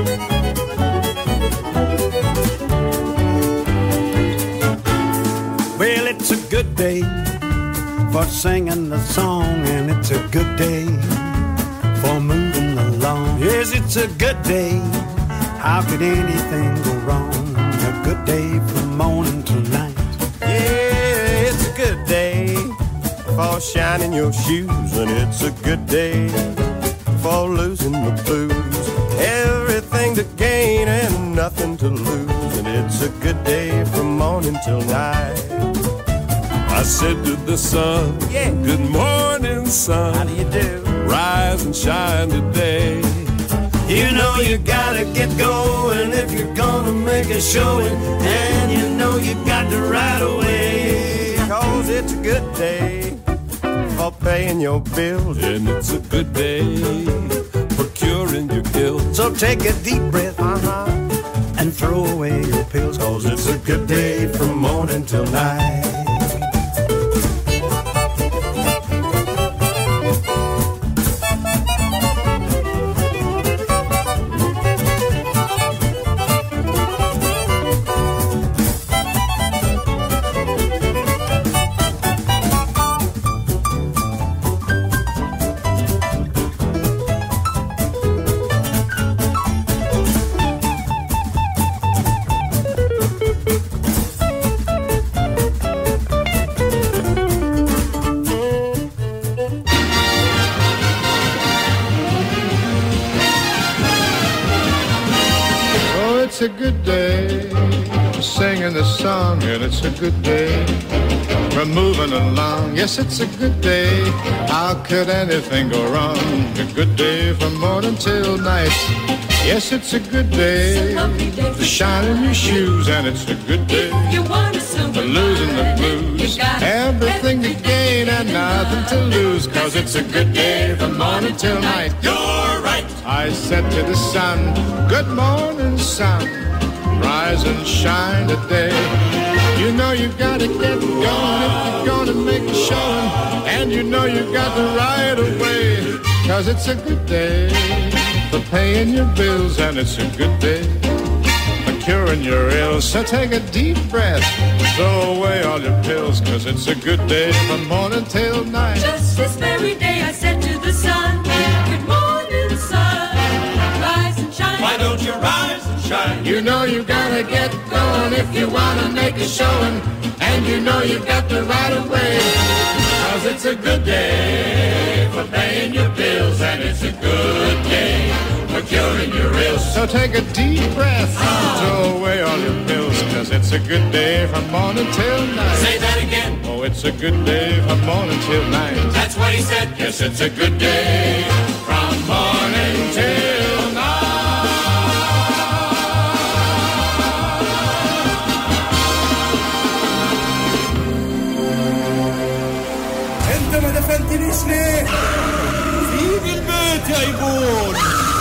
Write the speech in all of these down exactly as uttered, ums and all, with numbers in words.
Well, it's a good day for singing the song, and it's a good day for moving along. Yes, it's a good day. How could anything go wrong? A good day from morning to night. Yeah, it's a good day for shining your shoes, and it's a good day for losing the blues. Everything to gain and nothing to lose, and it's a good day from morning till night. I said to the sun, yeah. Good morning, sun. How do you do? Rise and shine today. You know you gotta get going if you're gonna make a showing, and you know you got to right away. Cause it's a good day for paying your bills, and it's a good day for curing your ills. So take a deep breath, uh-huh, and throw away your pills, cause it's a good day from morning till night. It's a good day singing the song, and it's a good day we're moving along. Yes, it's a good day. How could anything go wrong? A good day from morning till night. Yes, it's a good day to shine in your shoes, and it's a good day for losing the blues. Everything to gain and nothing to lose, cause it's a good day from morning till night. You're right. I said to the sun, good morning, sun. Rise and shine today. You know you gotta get going if you're gonna make a showing, and you know you got the right of way. Cause it's a good day for paying your bills, and it's a good day for curing your ills. So take a deep breath, throw away all your pills, cause it's a good day from morning till night. Just this very day I said to the sun, good morning, sun. Rise and shine. Why don't you rise and shine? You know you gotta get going if you wanna make a showing, and you know you got the right of way. Cause it's a good day for paying your bills, and it's a good day for curing your ills. So take a deep breath, oh. Throw away all your pills, cause it's a good day from morning till night. Say that again. Oh, it's a good day from morning till night. That's what he said. Yes, it's a good day from morning till night. انت ما دفنتنيش ليه؟ سيب البيت يا ايبون.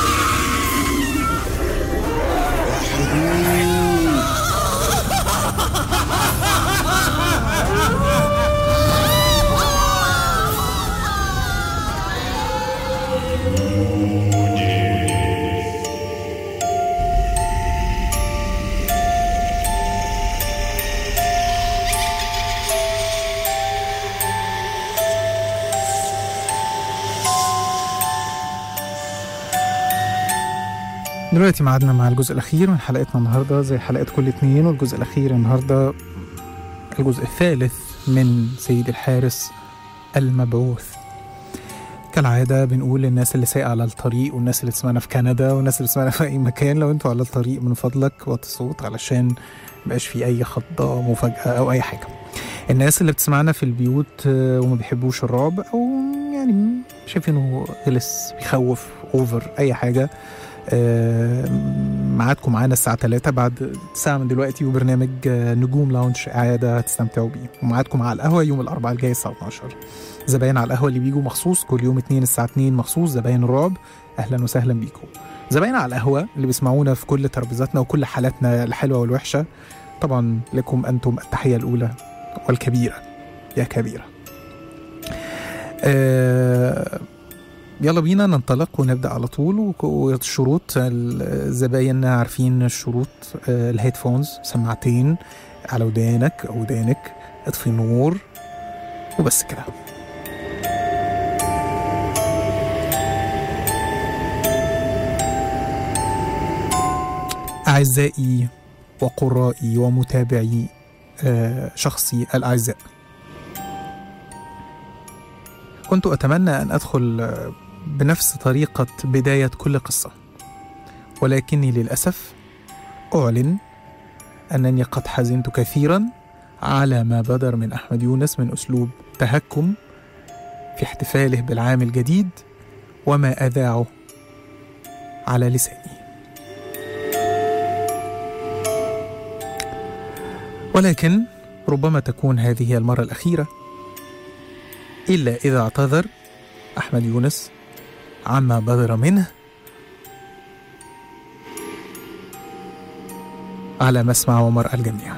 دلوقتي معادنا مع الجزء الأخير من حلقتنا النهاردة زي حلقات كل اتنين، والجزء الأخير النهاردة الجزء الثالث من سيد الحارس المبعوث. كالعادة بنقول للناس اللي سايقة على الطريق والناس اللي تسمعنا في كندا والناس اللي تسمعنا في أي مكان، لو انتوا على الطريق من فضلك وطي الصوت علشان مبقاش في أي خضة مفاجأة أو أي حاجة. الناس اللي بتسمعنا في البيوت وما بيحبوش الرعب أو يعني شايفينه غلس بيخوف أوفر أي حاجة، معادكم معانا الساعة ثلاثة بعد ساعة من دلوقتي، وبرنامج نجوم لاونج إعادة هتستمتعوا بيه. ومعادكم على القهوة يوم الأربعاء الجاي الساعة اتناشر. زباين على القهوة اللي بيجوا مخصوص كل يوم اتنين الساعة اتنين مخصوص زباين الرعب، أهلا وسهلا بيكم. زباين على القهوة اللي بيسمعونا في كل ترابيزاتنا وكل حالاتنا الحلوة والوحشة، طبعا لكم أنتم التحية الأولى والكبيرة يا كبيرة. أه يلا بينا ننطلق ونبدأ على طول. والشروط الزباين عارفين الشروط. الهيدفونز سماعتين على ودانك أو ودانك، اطفي النور وبس كده. أعزائي وقرائي ومتابعي شخصي الأعزاء، كنت أتمنى أن أدخل بنفس طريقة بداية كل قصة، ولكني للأسف أعلن أنني قد حزنت كثيرا على ما بدر من أحمد يونس من أسلوب تهكم في احتفاله بالعام الجديد وما أذاعه على لساني. ولكن ربما تكون هذه المرة الأخيرة، إلا إذا اعتذر أحمد يونس عما بدر منه على مسمع ومرأى الجميع.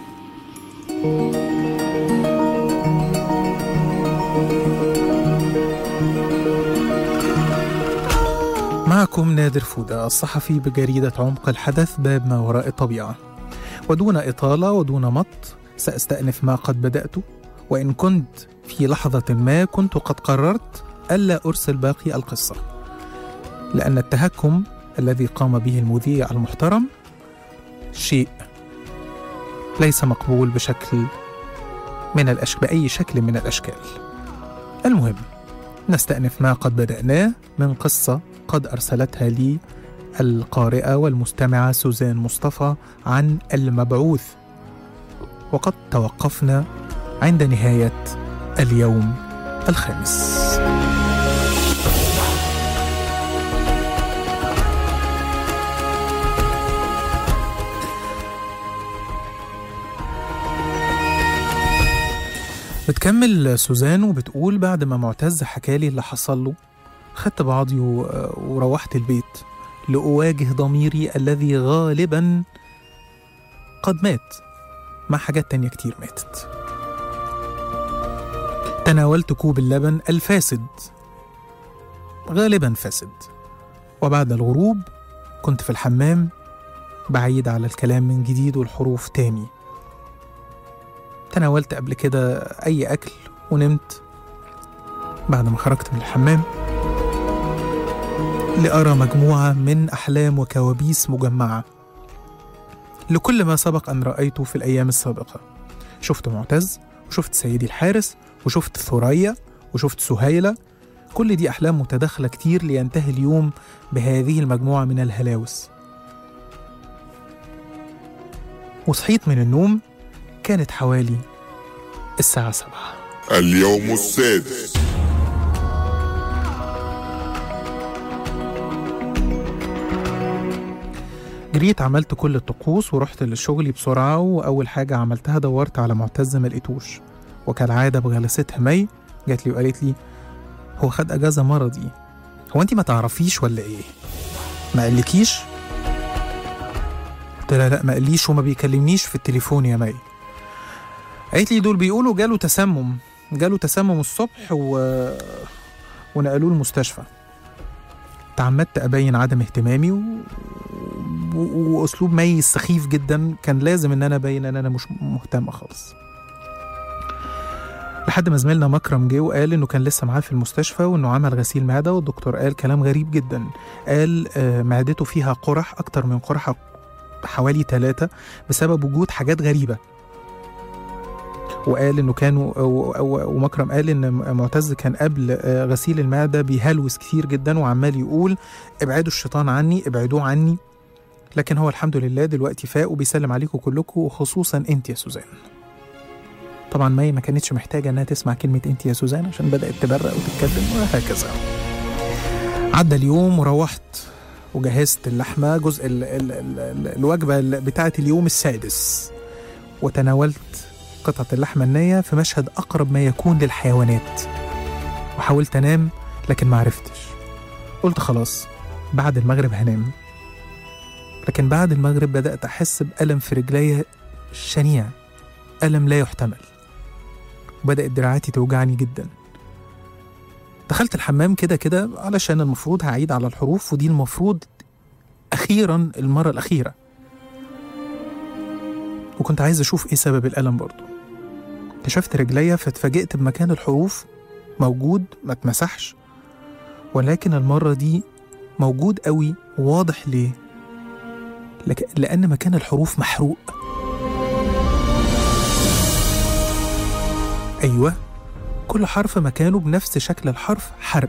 معكم نادر فودة، الصحفي بجريدة عمق الحدث باب ما وراء الطبيعة. ودون إطالة ودون مط سأستأنف ما قد بدأته، وإن كنت في لحظة ما كنت قد قررت ألا أرسل باقي القصة، لأن التهكم الذي قام به المذيع المحترم شيء ليس مقبول بشكل من الأشكال بأي شكل من الأشكال. المهم نستأنف ما قد بدأناه من قصة قد أرسلتها لي القارئة والمستمعة سوزان مصطفى عن المبعوث، وقد توقفنا عند نهاية اليوم الخامس. بتكمل سوزان وبتقول: بعد ما معتز حكالي اللي حصل له خدت بعضي وروحت البيت لأواجه ضميري الذي غالبا قد مات مع حاجات تانية كتير ماتت. تناولت كوب اللبن الفاسد غالبا فاسد، وبعد الغروب كنت في الحمام بعيد على الكلام من جديد والحروف تاني. تناولت قبل كده أي أكل ونمت بعد ما خرجت من الحمام لأرى مجموعة من أحلام وكوابيس مجمعة لكل ما سبق أن رأيته في الأيام السابقة. شفت معتز وشفت سيدي الحارس وشفت ثريا وشفت سهيلة، كل دي أحلام متداخلة كتير لينتهي اليوم بهذه المجموعة من الهلاوس. وصحيت من النوم كانت حوالي الساعة سبعة. اليوم السادس. جريت عملت كل الطقوس ورحت لشغلي بسرعة، وأول حاجة عملتها دورت على معتز ما لقيتوش، وكالعادة بغلستها مي جات لي وقالت لي: هو خد أجازة مرضي، هو أنت ما تعرفيش ولا إيه؟ ما قالكيش؟ قلت لها: لا ما قاليش وما بيكلمنيش في التليفون يا مي. قالت لي: دول بيقولوا جاله تسمم جاله تسمم الصبح و... ونقلوه المستشفى. تعمدت أبين عدم اهتمامي و... و... وأسلوب مي سخيف جدا، كان لازم إن أنا أبين إن أنا مش مهتمة خالص، لحد ما زميلنا مكرم جه وقال إنه كان لسه معاه في المستشفى وإنه عمل غسيل معدة، والدكتور قال كلام غريب جدا. قال آه معدته فيها قرح أكتر من قرحة حوالي ثلاثة بسبب وجود حاجات غريبة. وقال إنه كانوا ومكرم قال إن معتز كان قبل غسيل المعدة بيهلوس كتير جدا وعمال يقول: ابعدوا الشيطان عني، ابعدوه عني. لكن هو الحمد لله دلوقتي فاق وبيسلم عليكم كلكم، وخصوصا انت يا سوزان. طبعا مي ما كانتش محتاجة انها تسمع كلمة انت يا سوزان عشان بدأت تبرق وتتكلم وهكذا. عدى اليوم وروحت وجهزت اللحمة، جزء ال ال ال الوجبة بتاعة اليوم السادس، وتناولت قطعة اللحمة النية في مشهد أقرب ما يكون للحيوانات، وحاولت أنام لكن ما عرفتش. قلت خلاص بعد المغرب هنام، لكن بعد المغرب بدأت أحس بألم في رجلي شنيع، ألم لا يحتمل، وبدأت دراعاتي توجعني جدا. دخلت الحمام كده كده علشان المفروض هعيد على الحروف، ودي المفروض أخيرا المرة الأخيرة، وكنت عايز أشوف إيه سبب الألم برضو. كشفت رجليا فاتفاجئت بمكان الحروف موجود ما اتمسحش، ولكن المرة دي موجود قوي وواضح. ليه؟ لك... لأن مكان الحروف محروق. أيوة، كل حرف مكانه بنفس شكل الحرف حرق.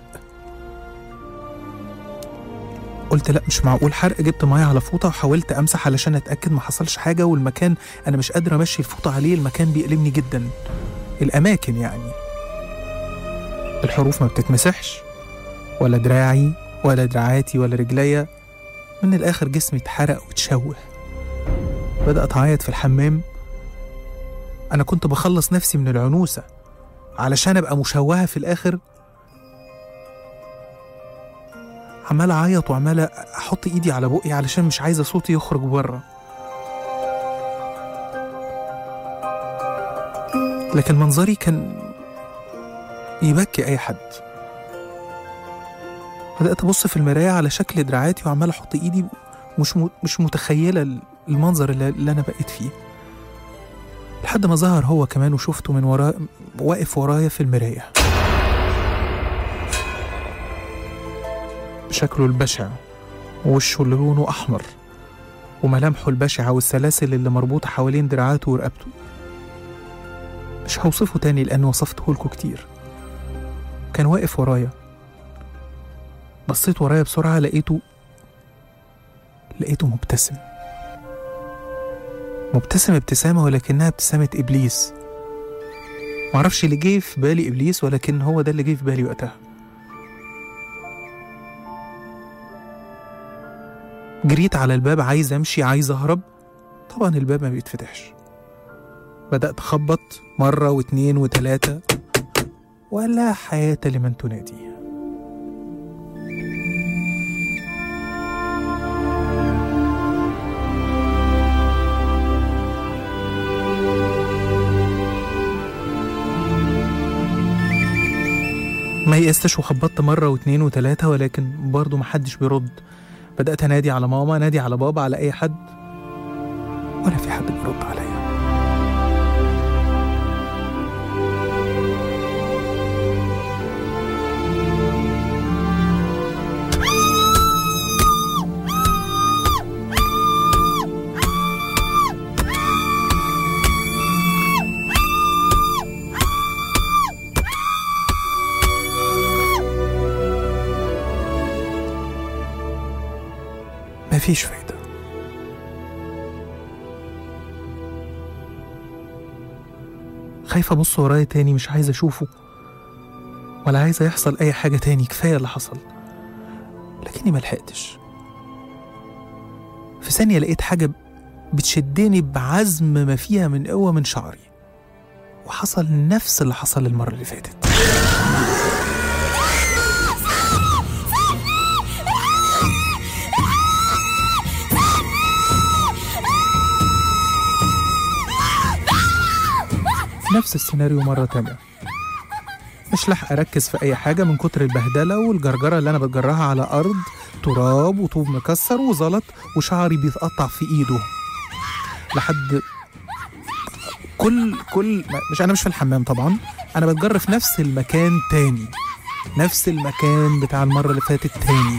قلت لا مش معقول حرق. جبت مية على فوطة وحاولت أمسح علشان أتأكد ما حصلش حاجة، والمكان أنا مش قادر أمشي الفوطة عليه، المكان بيألمني جدا، الأماكن يعني. الحروف ما بتتمسحش، ولا دراعي ولا دراعاتي ولا رجليا، من الآخر جسمي اتحرق وتشوه. بدأت أعيط في الحمام. أنا كنت بخلص نفسي من العنوسة علشان أبقى مشوهة في الآخر. عمال أعيط وعمال أحط إيدي على بقي علشان مش عايزة صوتي يخرج بره، لكن منظري كان يبكي أي حد. بدأت أبص في المراية على شكل دراعاتي وعمال أحط إيدي، مش مش متخيلة المنظر اللي, اللي أنا بقيت فيه، لحد ما ظهر هو كمان وشفته من ورا واقف ورايا في المراية بشكله البشع، ووشه اللي لونه أحمر، وملامحه البشعة، والسلاسل اللي مربوطة حوالين دراعاته ورقبته. مش هوصفه تاني لأن وصفته لكم كتير. كان واقف ورايا. بصيت ورايا بسرعة، لقيته لقيته مبتسم مبتسم ابتسامة، ولكنها ابتسامة إبليس. معرفش اللي جه في بالي إبليس، ولكن هو ده اللي جه في بالي وقتها. جريت على الباب عايز أمشي، عايز أهرب. طبعا الباب ما بيتفتحش. بدأت أخبط مرة واتنين وتلاتة، ولا حياة لمن تنادي. ما يقستش وخبطت مرة واتنين وتلاتة، ولكن برضو محدش بيرد. بدأت أنادي على ماما، أنادي على بابا، على أي حد، ولا في حد بيرد عليا. مفيش فايدة. خايفة أبص ورايا تاني، مش عايزة أشوفه ولا عايزة يحصل أي حاجة تاني، كفاية اللي حصل. لكني ملحقتش. في ثانية لقيت حاجة بتشدني بعزم ما فيها من قوة من شعري، وحصل نفس اللي حصل المرة اللي فاتت. نفس السيناريو مرة تانية. مش لاحق أركز في أي حاجة من كتر البهدلة والجرجرة اللي أنا بتجرها على أرض تراب وطوب مكسر وزلط، وشعري بيتقطع في إيده. لحد كل كل مش أنا مش في الحمام طبعا، أنا بتجر في نفس المكان تاني، نفس المكان بتاع المرة اللي فاتت تاني،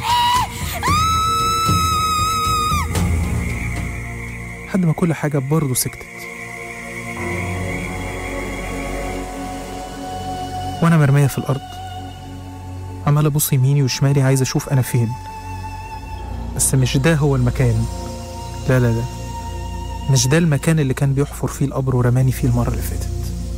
لحد ما كل حاجة برضه سكتت. وأنا مرمية في الأرض عمال أبص يميني وشمالي عايز أشوف أنا فين، بس مش ده هو المكان. لا لا لا مش ده المكان اللي كان بيحفر فيه القبر ورماني فيه المرة اللي فاتت.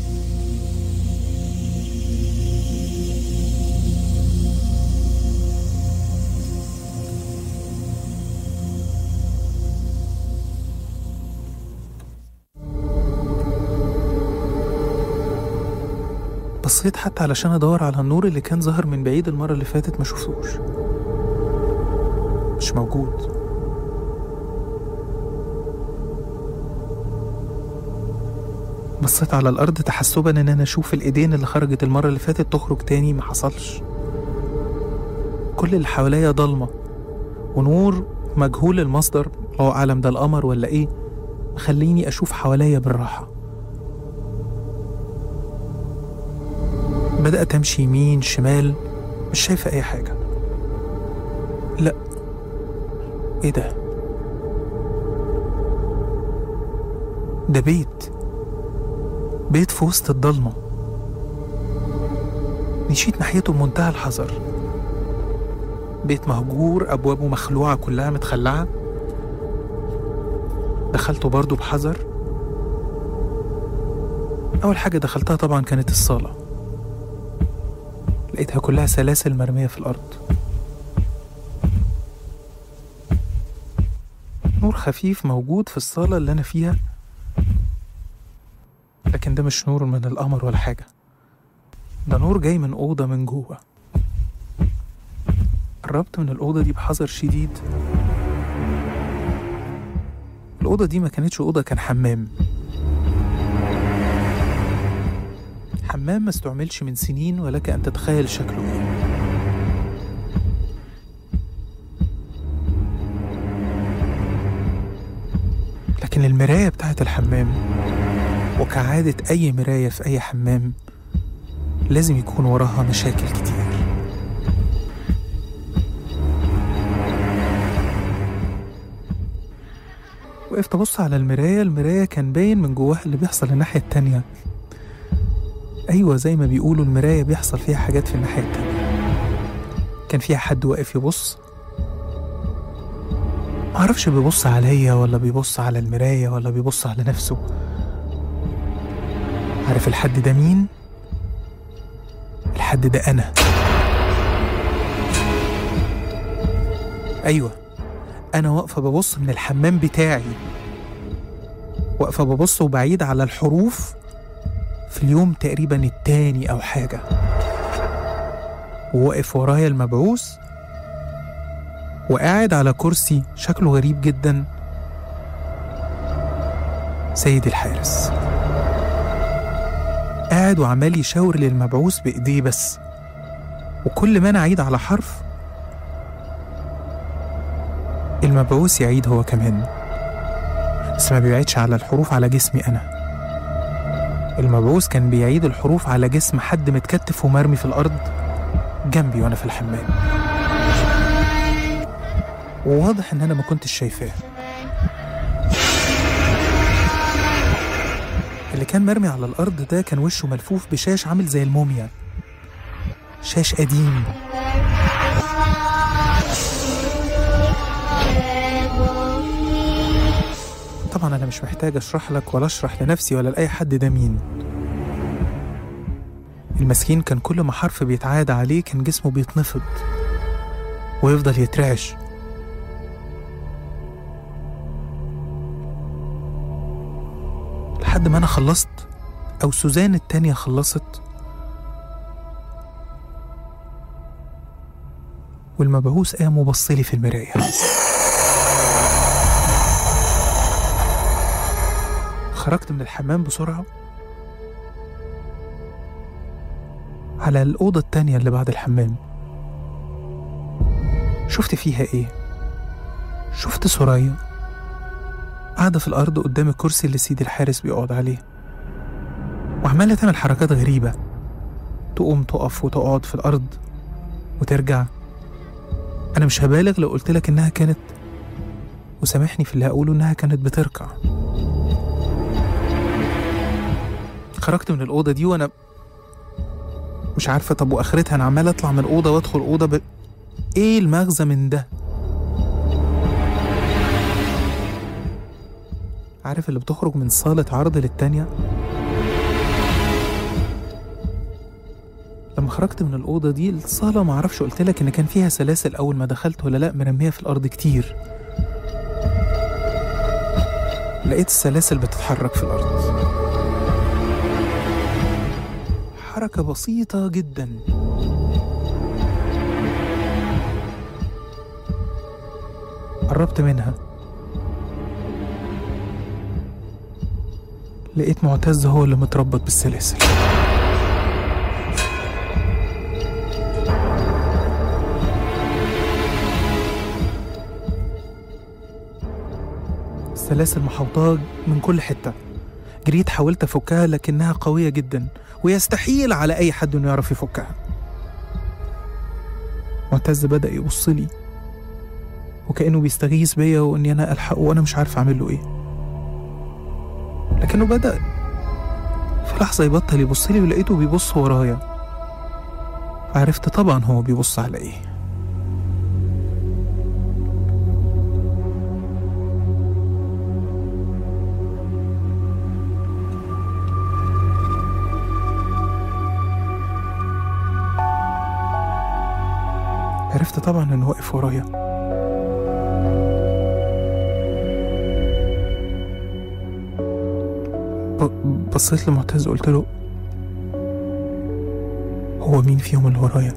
بصيت حتى علشان ادور على النور اللي كان ظهر من بعيد المرة اللي فاتت، ما شفتوش، مش موجود. بصيت على الارض تحسبا ان انا اشوف الايدين اللي خرجت المرة اللي فاتت تخرج تاني، ما حصلش. كل اللي حواليا ضلمة ونور مجهول المصدر، الله أعلم ده القمر ولا إيه، مخليني أشوف حواليا بالراحة. بدأت أمشي يمين شمال مش شايفة أي حاجة. لأ، إيه ده؟ ده بيت بيت في وسط الضلمة. مشيت ناحيته بمنتهى الحذر. بيت مهجور، أبوابه مخلوعة كلها متخلعة. دخلته برضو بحذر. أول حاجة دخلتها طبعا كانت الصالة، لقيتها كلها سلاسل مرمية في الأرض. نور خفيف موجود في الصالة اللي أنا فيها، لكن ده مش نور من القمر ولا حاجة، ده نور جاي من أوضة من جوه. قربت من الأوضة دي بحذر شديد. الأوضة دي ما كانتش أوضة، كان حمام. حمام ما استعملش من سنين، ولك أن تتخيل شكله إيه. لكن المراية بتاعت الحمام، وكعادة أي مراية في أي حمام، لازم يكون وراها مشاكل كتير. وقفت أبص على المراية. المراية كان باين من جواها اللي بيحصل الناحية التانية. أيوة، زي ما بيقولوا المراية بيحصل فيها حاجات في الناحية التانية. كان فيها حد واقف يبص، معرفش بيبص عليا ولا بيبص على المراية ولا بيبص على نفسه. عارف الحد ده مين؟ الحد ده أنا. أيوة، أنا واقفة ببص من الحمام بتاعي، واقفة ببص وبعيد على الحروف في اليوم تقريبا التاني أو حاجة. وواقف ورايا المبعوث، وقاعد على كرسي شكله غريب جدا، سيد الحارس. قاعد وعمال يشاور للمبعوث بإيديه بس، وكل ما أنا أعيد على حرف المبعوث يعيد هو كمان، بس ما بيعيدش على الحروف على جسمي أنا. المبعوث كان بيعيد الحروف على جسم حد متكتف ومرمي في الأرض جنبي وأنا في الحمام، وواضح إن أنا ما كنتش شايفاه. اللي كان مرمي على الأرض ده كان وشه ملفوف بشاش عامل زي الموميا، شاش قديم. طبعا أنا مش محتاج أشرح لك ولا أشرح لنفسي ولا لأي حد ده مين. المسكين كان كل ما حرف بيتعاد عليه كان جسمه بيتنفض ويفضل يترعش. لحد ما أنا خلصت، أو سوزان التانية خلصت، والمبعوث قام وبصلي في المراية. خرجت من الحمام بسرعة على الأوضة التانية اللي بعد الحمام. شفت فيها إيه؟ شفت سوريا قاعدة في الأرض قدام الكرسي اللي سيدي الحارس بيقعد عليه، وعمالة تعمل حركات غريبة، تقوم تقف وتقعد في الأرض وترجع. أنا مش هبالغ لو قلتلك إنها كانت، وسامحني في اللي هقوله، إنها كانت بتركع. خرجت من الأوضة دي وأنا مش عارفة طب وآخرتها. أنا عمال أطلع من أوضة وأدخل أوضة ب... إيه المغزى من ده؟ عارف اللي بتخرج من صالة عرض للتانية؟ لما خرجت من الأوضة دي الصالة، معرفش قلتلك إن كان فيها سلاسل أول ما دخلت ولا لأ، مرمية في الأرض كتير. لقيت السلاسل بتتحرك في الأرض، حركة بسيطة جدا. قربت منها، لقيت معتز هو اللي متربط بالسلاسل. سلاسل محوطاه من كل حتة. جريت حاولت أفكها لكنها قوية جدا ويستحيل على أي حد إنه يعرف يفكها. معتز بدأ يبص لي وكأنه بيستغيث بيا وإني أنا ألحقه وأنا مش عارف أعمل له إيه، لكنه بدأ في لحظة يبطل يبص لي ولقيته بيبص ورايا. عرفت طبعا هو بيبص على إيه. عرفت طبعا انه واقف ورايا. بصيت لمعتز وقلت له هو مين فيهم اللي ورايا؟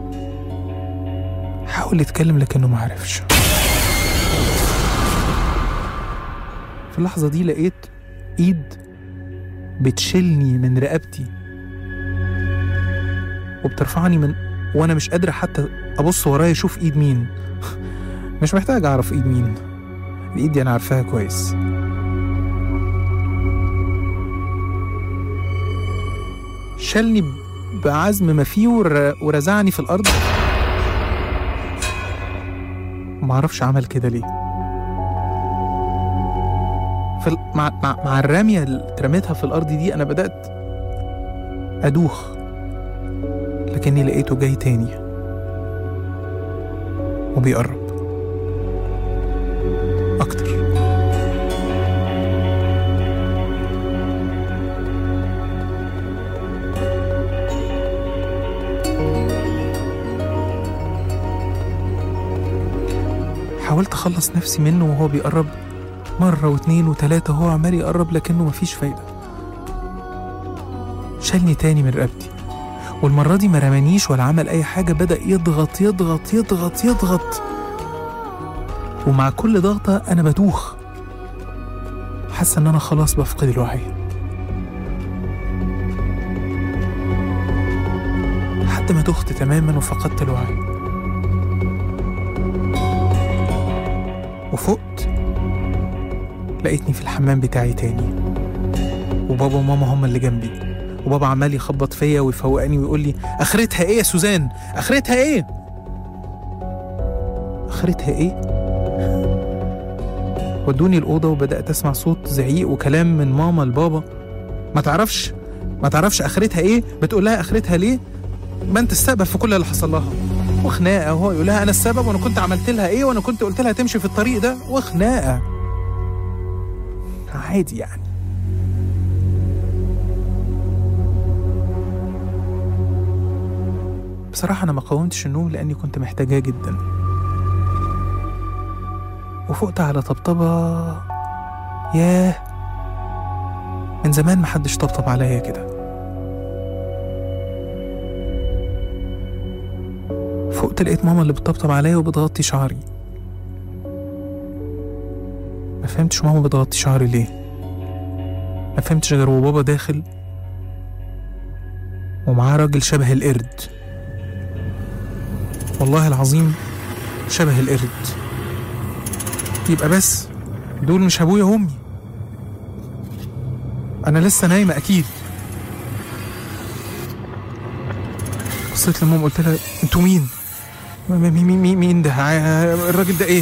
حاول يتكلم لكنه ما عرفش. في اللحظة دي لقيت ايد بتشيلني من رقبتي وبترفعني من وانا مش قادرة حتى ابص ورايا اشوف ايد مين. مش محتاج اعرف ايد مين، الايد دي انا عارفاها كويس. شالني بعزم ما فيه ور... ورزعني في الارض. معرفش عمل كده ليه. في ال... مع... مع... مع الرمية اللي اترميتها في الارض دي انا بدأت ادوخ، لكني لقيته جاي تاني وبيقرب أكتر. حاولت أخلص نفسي منه وهو بيقرب مرة واتنين وتلاتة، هو عمال يقرب لكنه مفيش فايدة. شالني تاني من رقبتي، والمرة دي ما رمانيش ولا عمل أي حاجة، بدأ يضغط يضغط يضغط يضغط، ومع كل ضغطة أنا بدوخ، حاسة إن أنا خلاص بفقد الوعي. لحد ما دخت تماما وفقدت الوعي، وفقت لقيتني في الحمام بتاعي تاني، وبابا وماما هما اللي جنبي، وبابا عمال يخبط فيا ويفوقني ويقول لي اخرتها ايه يا سوزان؟ اخرتها ايه؟ اخرتها ايه؟ ودوني الاوضه وبدات اسمع صوت زعيق وكلام من ماما لبابا. ما تعرفش ما تعرفش اخرتها ايه؟ بتقول لها اخرتها ليه؟ ما انت السبب في كل اللي حصل لها. وخناقه، وهو يقول لها انا السبب وانا كنت عملت لها ايه وانا كنت قلت لها تمشي في الطريق ده، وخناقه عادي يعني. بصراحة أنا ما قاومتش النوم لأني كنت محتاجاه جدا، وفقت على طبطبة. ياه، من زمان محدش طبطب عليا كده. فقت لقيت ماما اللي بتطبطب عليا وبتغطي شعري. ما فهمتش ماما بتغطي شعري ليه، ما فهمتش غير وبابا داخل ومعاه راجل شبه القرد، والله العظيم شبه القرد. يبقى بس دول مش ابويا وامي، انا لسه نايمه اكيد. بصيت لماما قلت لها انتوا مين؟ مين مين مين ده؟ الراجل ده ايه؟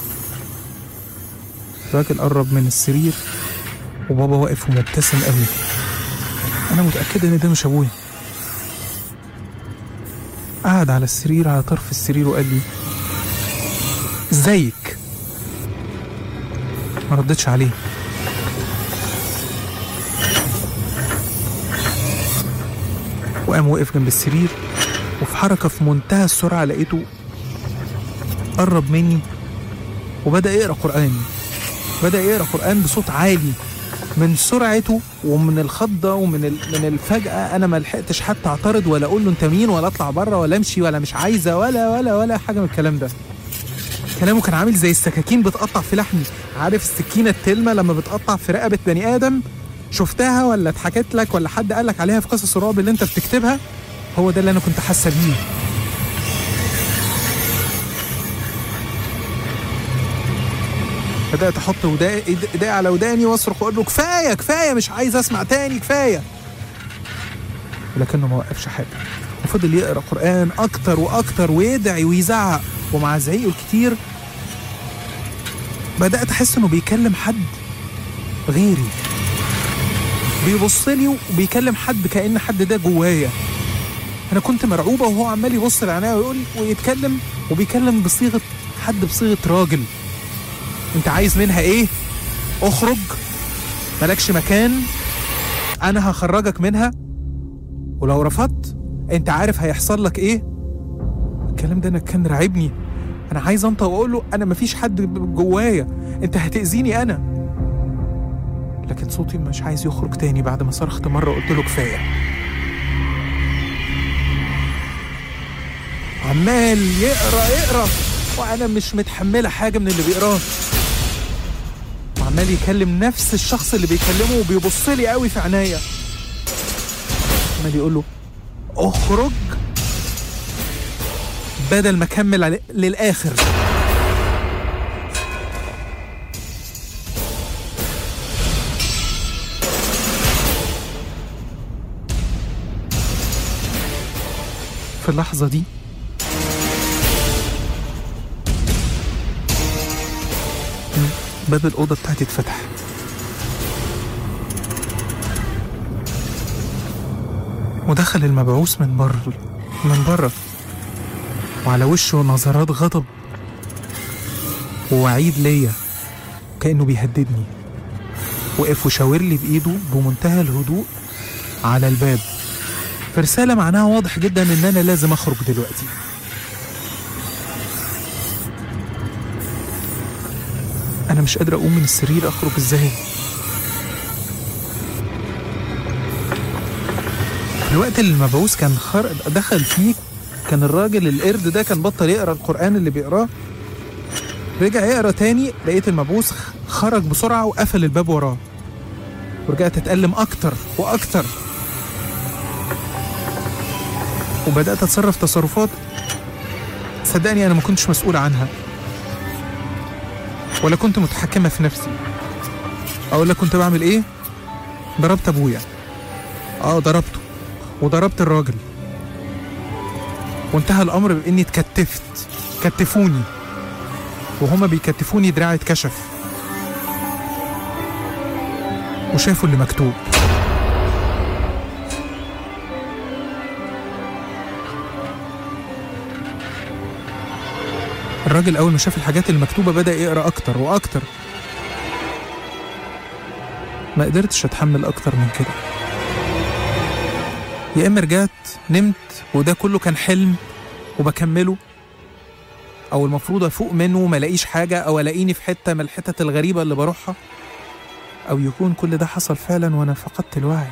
الراجل قرب من السرير وبابا واقف ومبتسم قوي. انا متاكده ان ده مش ابويا. قعد على السرير على طرف السرير وقال لي ازيك؟ ما ردتش عليه. وقام وقف جنب السرير وفي حركة في منتهى السرعة لقيته قرب مني وبدأ يقرأ قرآن. بدأ يقرأ قرآن بصوت عالي. من سرعته ومن الخضة ومن من الفجأة أنا ما لحقتش حتى أعترض ولا أقول له أنت مين ولا أطلع بره ولا أمشي ولا مش عايزة ولا ولا ولا حاجة من الكلام ده. كلامه كان عامل زي السكاكين بتقطع في لحمي. عارف السكينة التلمة لما بتقطع في رقبة بني آدم؟ شفتها ولا اتحكت لك ولا حد قالك عليها في قصص الرعب اللي أنت بتكتبها؟ هو ده اللي أنا كنت حاسة بيه. بدأت أحط إيدي على وداني وأصرخ وأقول له كفاية كفاية، مش عايز أسمع تاني، كفاية. ولكنه ما وقفش حاجة، وفضل يقرأ قرآن أكتر وأكتر ويدعي ويزعق. ومع زعيقه الكتير بدأت أحس إنه بيكلم حد غيري، بيبص لي وبيكلم حد كأن حد ده جوايا. أنا كنت مرعوبة وهو عمال يبص لعينيا ويقول ويتكلم، وبيكلم بصيغة حد، بصيغة راجل. أنت عايز منها إيه؟ أخرج، مالكش مكان، أنا هخرجك منها، ولو رفضت أنت عارف هيحصل لك إيه؟ الكلام ده أنا كان راعبني. أنا عايز أنطق وأقول له أنا مفيش حد جوايا، أنت هتأذيني أنا. لكن صوتي مش عايز يخرج تاني. بعد ما صرخت مرة قلت له كفاية. عمال يقرأ يقرأ وأنا مش متحملة حاجة من اللي بيقراه، وعمال يكلم نفس الشخص اللي بيكلمه وبيبص لي قوي في عينيا، عمال يقول له اخرج، بدل ما أكمل للآخر. في اللحظة دي باب الأوضة بتاعتي اتفتح، ودخل المبعوث من بره من بره وعلى وشه نظرات غضب ووعيد ليا كأنه بيهددني. وقف وشاور لي بإيده بمنتهى الهدوء على الباب، في رسالة معناها واضح جدا إن أنا لازم أخرج دلوقتي. أنا مش قادر أقوم من السرير، أخرج إزاي؟ الوقت اللي المبعوث كان خر... دخل فيه كان الراجل القرد ده كان بطل يقرأ القرآن اللي بيقراه، رجع يقرأ تاني. لقيت المبعوث خرج بسرعة وقفل الباب وراه، ورجعت أتألم أكتر وأكتر، وبدأت أتصرف تصرفات صدقني أنا ما كنتش مسؤول عنها، ولا كنت متحكمة في نفسي. أقول لك كنت بعمل إيه؟ ضربت أبويا، آه ضربته، وضربت الراجل، وانتهى الأمر بإني اتكتفت، كتفوني، وهما بيكتفوني دراعي اتكشف وشافوا اللي مكتوب. الراجل أول ما شاف الحاجات المكتوبة بدأ يقرأ أكتر وأكتر. ما قدرتش أتحمل أكتر من كده، يا إما رجعت نمت وده كله كان حلم وبكمله، أو المفروض أفوق منه وما لاقيش حاجة، أو ألاقيني في حتة من الحتت الغريبة اللي بروحها، أو يكون كل ده حصل فعلا وأنا فقدت الوعي.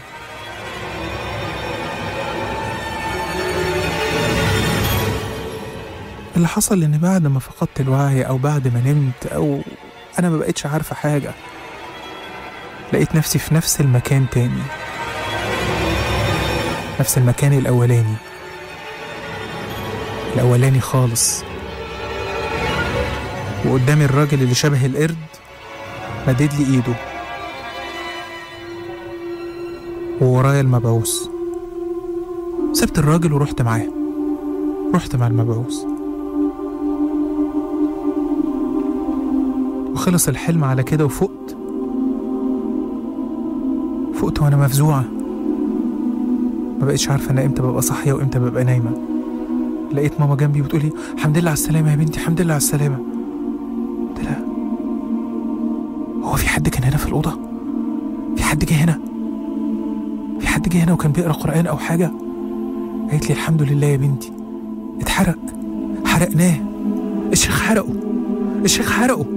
اللي حصل إن بعد ما فقدت الوعي أو بعد ما نمت أو أنا ما بقيتش عارفة حاجة، لقيت نفسي في نفس المكان تاني، نفس المكان الأولاني الأولاني خالص، وقدامي الراجل اللي شبه القرد مدد لي إيده، وورايا المبعوث. سبت الراجل ورحت معاه، رحت مع المبعوث، وخلص الحلم على كده. وفقت فقت وانا مفزوعة، ما بقيتش عارفة انا امتى ببقى صاحية وامتى ببقى نايمة. لقيت ماما جنبي بتقولي الحمد لله على السلامة يا بنتي، الحمد لله على السلامة. قلت لها هو في حد كان هنا في الأوضة؟ في حد جه هنا؟ في حد جه هنا وكان بيقرأ قرآن أو حاجة؟ قالت لي الحمد لله يا بنتي، اتحرق، حرقناه، الشيخ حرقه، الشيخ حرقه.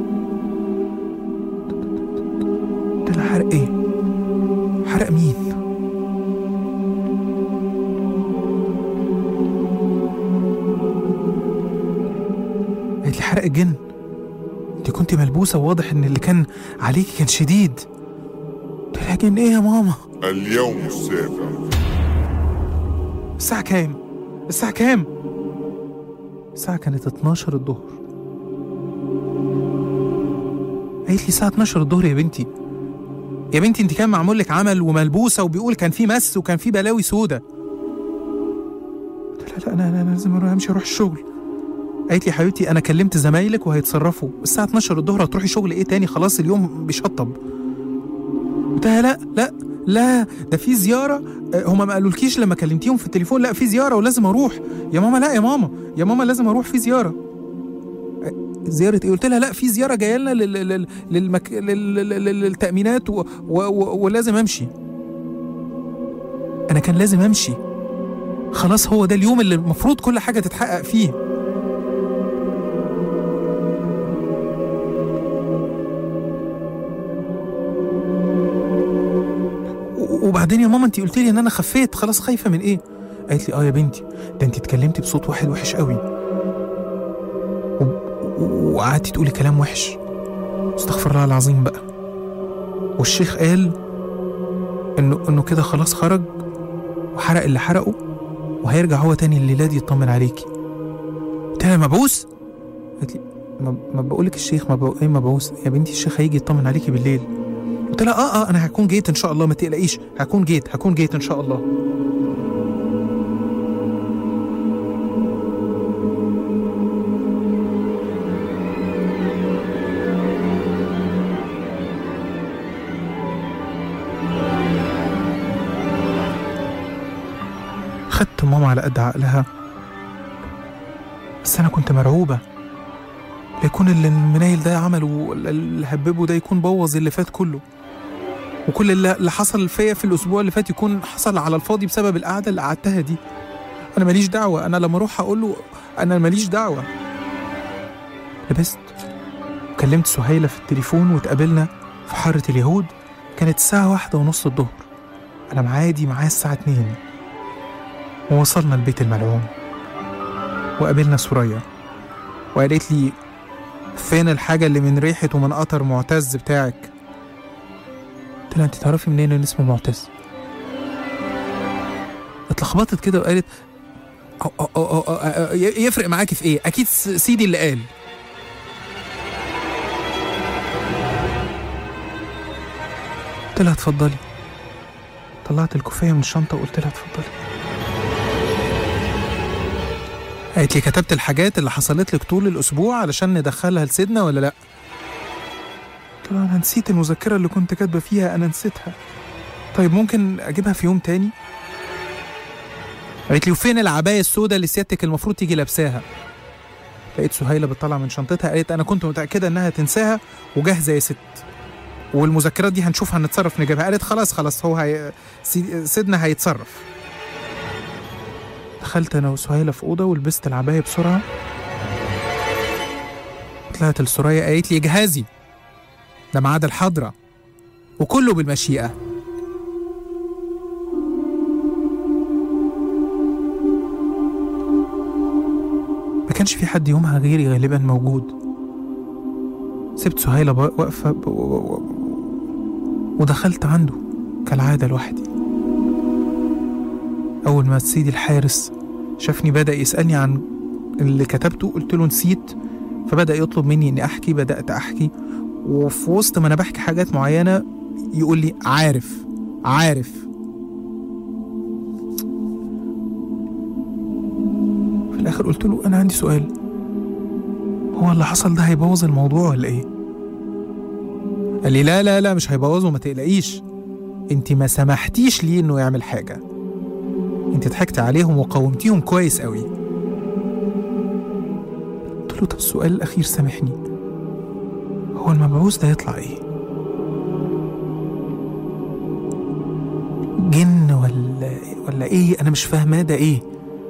قلت لها حرق ايه؟ حرق مين؟ قالت لي حرق الجن، انت كنت ملبوسة وواضح ان اللي كان عليكي كان شديد. قلت لها جن ايه يا ماما؟ اليوم السابع. الساعة كام؟ الساعة كام؟ الساعة كانت اتناشر الظهر. قالت لي الساعة اتناشر الظهر يا بنتي. يا بنتي انت كان معمول لك عمل وملبوسة وبيقول كان في مس وكان في بلاوي سودة. قلت لها لا انا انا لازم اروح امشي اروح الشغل. قالت لي يا حبيبتي انا كلمت زمايلك وهيتصرفوا، الساعة اتناشر الظهر هتروحي شغل ايه تاني؟ خلاص اليوم بيشطب. قلت لها لا لا لا ده في زيارة، هما ما قالولكيش لما كلمتيهم في التليفون لا في زيارة ولازم اروح؟ يا ماما لا يا ماما يا ماما لازم اروح في زيارة. زيارة ايه؟ قلت لها لا في زيارة جاية لنا لل... للمك... لل... للتأمينات و... و... و... ولازم امشي. انا كان لازم امشي خلاص، هو ده اليوم اللي المفروض كل حاجة تتحقق فيه. وبعدين يا ماما انت قلت لي ان انا خفيت خلاص، خايفة من ايه؟ قالت لي اه يا بنتي ده انت اتكلمتي بصوت واحد وحش قوي وقعدتي تقولي كلام وحش، استغفر الله العظيم بقى. والشيخ قال انه انه كده خلاص خرج وحرق اللي حرقه وهيرجع هو تاني الليلة دي يطمن عليكي. قلت لها مبعوث؟ قالت لي ما, ما بقولك الشيخ ما بقول ايه مبعوث يا بنتي، الشيخ هيجي يطمن عليكي بالليل. قلت لها اه اه انا هكون جيت ان شاء الله ما تقلقيش، هكون جيت هكون جيت ان شاء الله. خدت ماما على قد عقلها، بس أنا كنت مرعوبة ليكون اللي المنايل ده عمله اللي هببه ده يكون بوظ اللي فات كله، وكل اللي حصل فيا في الأسبوع اللي فات يكون حصل على الفاضي بسبب القعدة اللي قعدتها دي. أنا ماليش دعوة، أنا لما أروح أقول له أنا ماليش دعوة. لبست وكلمت سهيلة في التليفون وتقابلنا في حارة اليهود. كانت الساعة واحدة ونص الظهر، أنا معادي معاه الساعة اتنين، ووصلنا البيت الملعون وقابلنا سوريا وقالت لي فين الحاجة اللي من ريحة ومن قطر معتز بتاعك؟ قلت لها انت تعرفي منين ان اسمه معتز؟ اتلخبطت كده وقالت أو أو أو أو أو يفرق معاكي في ايه؟ اكيد سيدي اللي قال. قلت لها اتفضلي. طلعت الكوفية من الشنطة وقلت لها اتفضلي. قالت لي كتبت الحاجات اللي حصلت لك طول الأسبوع علشان ندخلها لسيدنا ولا لأ؟ قلت لها أنا نسيت المذكرة اللي كنت كاتبة فيها، أنا نسيتها. طيب ممكن أجيبها في يوم تاني؟ قالت لي وفين العباية السوداء اللي سيادتك المفروض تيجي لابساها؟ لقيت سهيلة بتطلع من شنطتها، قالت أنا كنت متأكدة إنها تنساها وجاهزة يا ست، والمذكرات دي هنشوف هنتصرف نجيبها. قالت خلاص خلاص هو هي... سيدنا هيتصرف. دخلت أنا وسهيلة في أوضة ولبست العباية بسرعة، طلعت لسوريا قالت لي جهازي ده ميعاد الحضرة وكله بالمشيئة. ما كانش في حد يومها غيري غالبا موجود. سبت سهيلة واقفة ودخلت عنده كالعادة لوحدي. أول ما سيدي الحارس شافني بدأ يسألني عن اللي كتبته، قلت له نسيت، فبدأ يطلب مني إني أحكي. بدأت أحكي، وفي وسط ما أنا بحكي حاجات معينة يقول لي عارف عارف. في الآخر قلت له أنا عندي سؤال، هو اللي حصل ده هيبوظ الموضوع ولا إيه؟ قال لي لا لا لا مش هيبوظه، ما تقلقيش، انت ما سمحتيش ليه إنه يعمل حاجة، انت ضحكت عليهم وقاومتيهم كويس قوي. قلت له طب السؤال الأخير سامحني، هو المبعوث ده يطلع ايه؟ جن ولا ولا ايه؟ انا مش فاهمه ده ايه.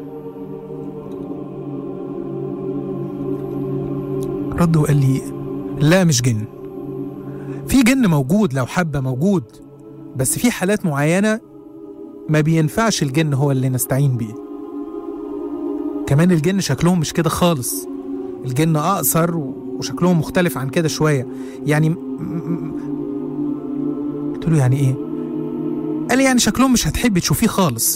رد وقال لي لا مش جن، في جن موجود لو حبه موجود، بس في حالات معينه ما بينفعش الجن هو اللي نستعين بيه. كمان الجن شكلهم مش كده خالص، الجن أقصر وشكلهم مختلف عن كده شوية يعني. قلت له يعني إيه؟ قال لي يعني شكلهم مش هتحبي تشوفيه خالص.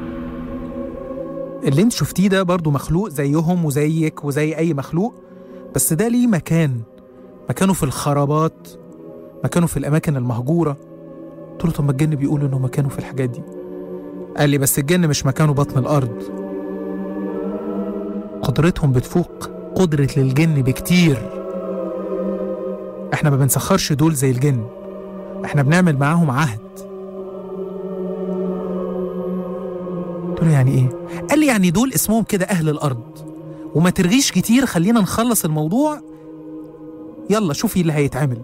اللي انت شفتيه ده برضو مخلوق زيهم وزيك وزي أي مخلوق، بس ده ليه مكان، مكانه في الخرابات، مكانه في الأماكن المهجورة. قلت له طب ما الجن بيقولوا إنه مكانه في الحاجات دي. قال لي بس الجن مش مكانه بطن الأرض، قدرتهم بتفوق قدرة للجن بكتير. احنا ما بنسخرش دول زي الجن، احنا بنعمل معاهم عهد. قلت له يعني ايه؟ قال لي يعني دول اسمهم كده أهل الأرض، وما ترغيش كتير، خلينا نخلص الموضوع، يلا شوفي اللي هيتعمل.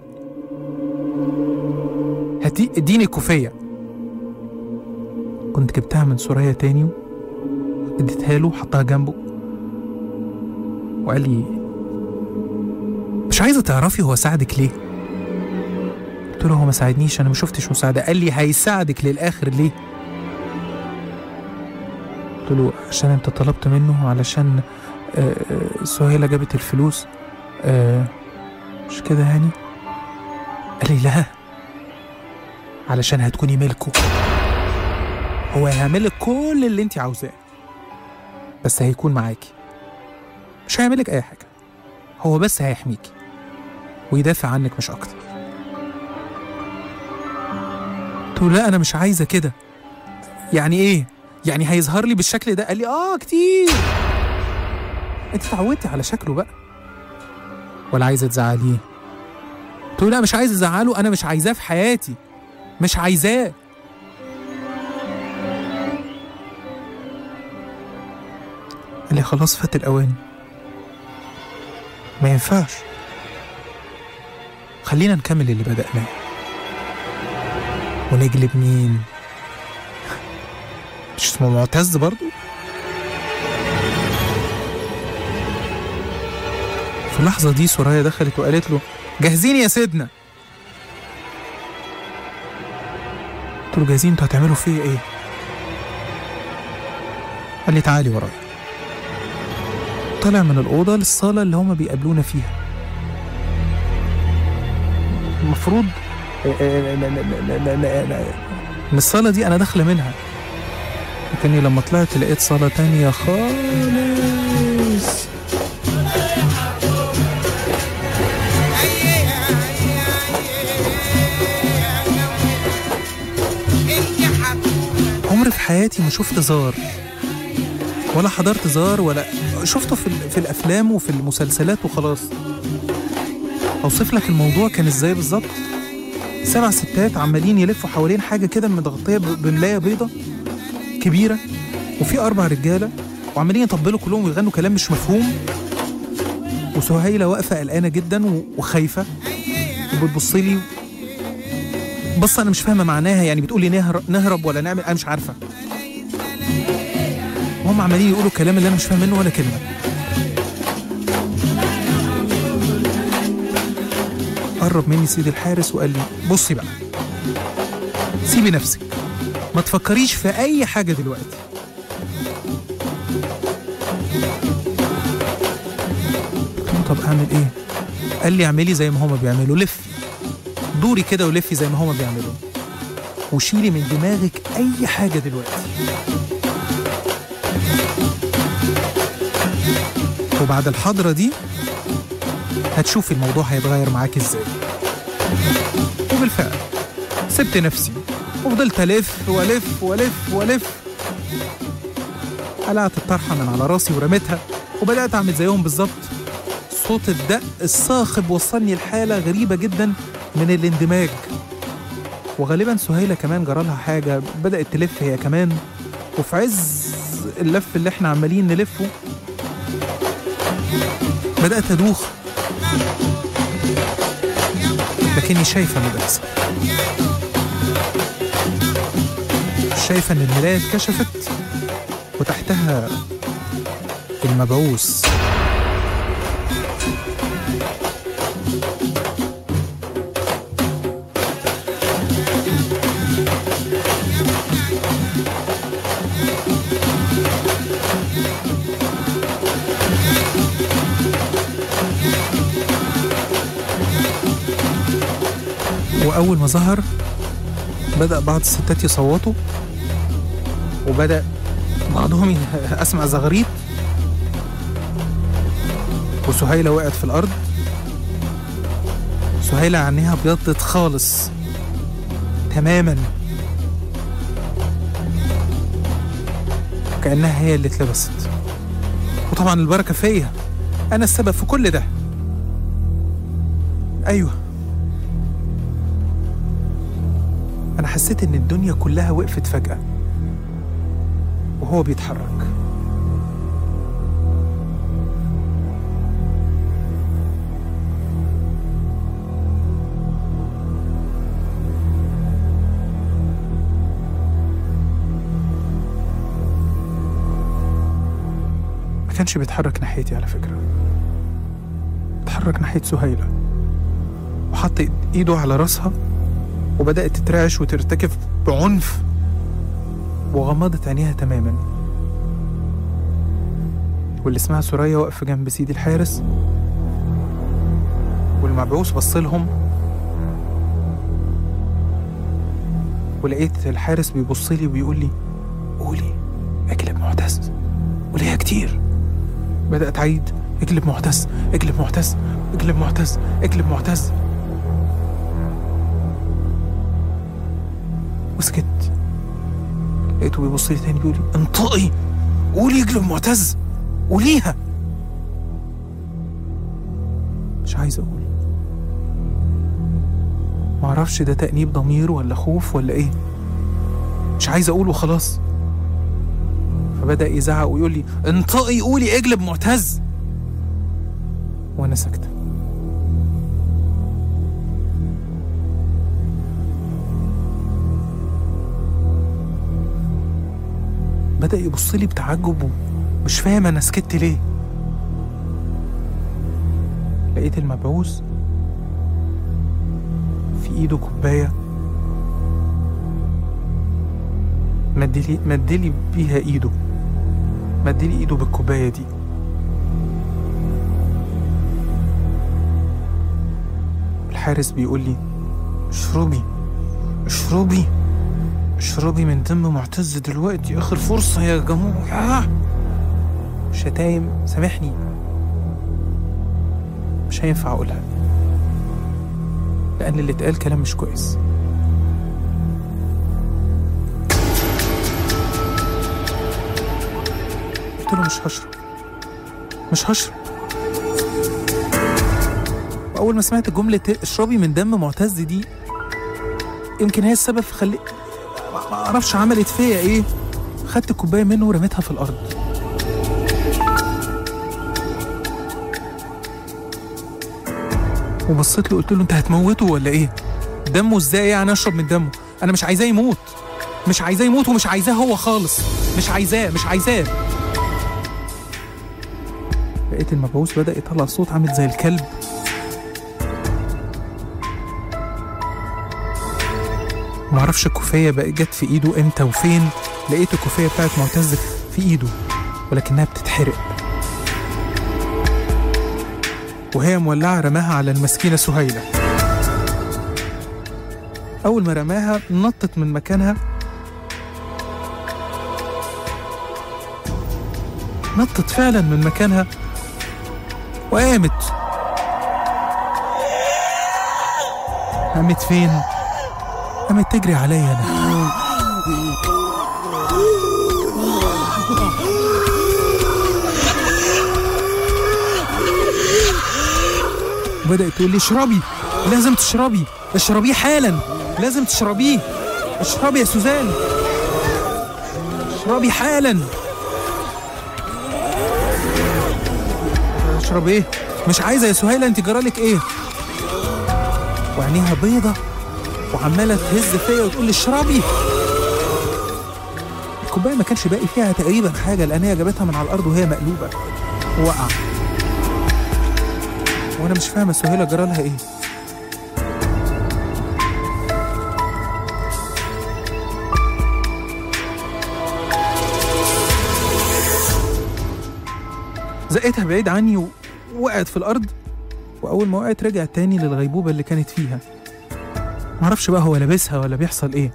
هاتي اديني الكوفية. كنت جبتها من سوريا تاني، اديتها له حطها جنبه وقال لي مش عايزة تعرفي هو ساعدك ليه؟ قلت له هو ما ساعدنيش، أنا ما شفتش مساعدة. قال لي هيساعدك للآخر ليه؟ قلت له عشان أنت طلبت منه، علشان آه آه سهيلة جابت الفلوس، آه مش كده يعني؟ قال لي لا، علشان هتكوني ملكه، هو هيعملك كل اللي انت عاوزاه، بس هيكون معاكي، مش هيعملك أي حاجة، هو بس هيحميكي ويدافع عنك مش أكتر. قلت له لا أنا مش عايزة كده. يعني إيه؟ يعني هيظهر لي بالشكل ده؟ قال لي آه كتير. أنت اتعودتي على شكله بقى، ولا عايزة تزعليه؟ قلت له لا مش عايزة أزعله، أنا مش عايزاه في حياتي، مش عايزاه. قال لي خلاص فات الأوان، ما ينفعش، خلينا نكمل اللي بدأناه ونجلب مين؟ مش اسمه معتز برضو؟ في اللحظة دي سوريا دخلت وقالت له جاهزين يا سيدنا. قلت له جاهزين؟ انتوا هتعملوا فيا ايه؟ قال لي تعالي ورايا. طلع من الأوضة للصالة اللي هما بيقابلونا فيها. المفروض من الصالة دي أنا داخلة منها، لكني لما طلعت لقيت صالة تانية خالص. عمري في حياتي ما شفت زار، ولا حضرت زار، ولا شفته في, في الأفلام وفي المسلسلات وخلاص. أوصف لك الموضوع كان إزاي بالظبط؟ سبع ستات عمالين يلفوا حوالين حاجة كده متغطية بملاية بيضة كبيرة، وفي أربع رجالة وعمالين يطبلوا كلهم ويغنوا كلام مش مفهوم، وسهيلة واقفة قلقانة جدا وخايفة وبتبصلي بص أنا مش فاهمة معناها، يعني بتقولي نهرب, نهرب ولا نعمل، أنا مش عارفة. وهم عمالين يقولوا الكلام اللي أنا مش فاهم منه ولا كلمة. قرب مني سيد الحارس وقال لي بصي بقى، سيبي نفسك، ما تفكريش في أي حاجة دلوقتي. قلت له طب أعمل إيه؟ قال لي اعملي زي ما هما بيعملوا، لفي دوري كده ولفي زي ما هما بيعملوا، وشيلي من دماغك أي حاجة دلوقتي. وبعد الحضرة دي هتشوفي الموضوع هيتغير معاك ازاي. وبالفعل سبت نفسي وفضلت ألف وألف وألف وألف. قلعت الطرحة من على راسي ورميتها وبدأت أعمل زيهم بالظبط. صوت الدق الصاخب وصلني لحالة غريبة جدا من الاندماج. وغالبا سهيلة كمان جرالها حاجة، بدأت تلف هي كمان، وفي عز اللف اللي احنا عمالين نلفه بدأت أدوخ، لكني شايفة اللي بيحصل، شايفة إن المراية اتكشفت وتحتها المبعوث. وأول ما ظهر بدأ بعض الستات يصوتوا، وبدأ بعضهم أسمع زغريط، وسهيلة وقعت في الأرض. سهيلة عينيها ابيضت خالص تماما، كأنها هي اللي اتلبست. وطبعا البركة فيا، أنا السبب في كل ده. أيوة، أنا حسيت إن الدنيا كلها وقفت فجأة وهو بيتحرك. ما كانش بيتحرك ناحيتي على فكرة، اتحرك ناحية سهيلة وحط ايده على راسها وبدأت تترعش وترتكف بعنف وغمضت عينيها تماما. واللي اسمها سوريا واقفة جنب سيدي الحارس، والمبعوث بصلهم، ولقيت الحارس بيبصلي وبيقول لي قولي اقلب معتز، قوليها كتير. بدأت أعيد اقلب معتز، اقلب معتز، اقلب معتز، اقلب معتز، وسكت. لقيته بيبص لي تاني بيقول لي انطقي، قولي اقلب معتز، قوليها. مش عايز اقول، معرفش ده تأنيب ضمير ولا خوف ولا ايه، مش عايز اقول وخلاص. فبدأ يزعق ويقول لي انطقي، قولي اقلب معتز، وانا ساكتة. بدأ يبص لي بتعجب ومش فاهم انا سكت ليه. لقيت المبعوث في ايده كوباية، مدلي مدلي بيها ايده، مدلي ايده بالكوباية دي. الحارس بيقول لي اشربي اشربي اشربي من دم معتز دلوقتي، اخر فرصة يا جماعة. شتايم، سامحني مش هينفع اقولها لان اللي اتقال كلام مش كويس. قلت له مش هشرب مش هشرب. وأول ما سمعت جملة اشربي من دم معتز دي، يمكن هي السبب في خلي ما أعرفش عملت فيا إيه، خدت الكوباية منه ورميتها في الأرض. وبصيت له قلت له أنت هتموته ولا إيه؟ دمه إزاي يعني أشرب من دمه؟ أنا مش عايزاه يموت، مش عايزاه يموت ومش عايزاه هو خالص، مش عايزاه مش عايزاه. لقيت المبعوث بدأ يطلع صوت عامل زي الكلب. معرفش الكوفية بقى جت في ايده امتى وفين. لقيت الكوفية بتاعت معتز في ايده ولكنها بتتحرق وهي مولعة، رماها على المسكينة سهيلة. أول ما رماها نطت من مكانها، نطت فعلا من مكانها وقامت. قامت فين؟ قامت تجري عليا أنا. بدأت تقول لي اشربي، لازم تشربي، اشربيه حالا، لازم تشربيه، اشربي يا سوزان، اشربي حالا. اشرب ايه؟ مش عايزة يا سهيلة، انت جرالك ايه؟ وعينيها بيضة وعمالة تهز فيا وتقول لي اشربي. الكوباية ما كانش باقي فيها تقريبا حاجة لأن هي جابتها من على الأرض وهي مقلوبة ووقع. وانا مش فاهمة سهيلة جرالها ايه. زقتها بعيد عني ووقعت في الارض، واول ما وقعت رجعت تاني للغيبوبة اللي كانت فيها. معرفش بقى هو لابسها ولا بيحصل ايه.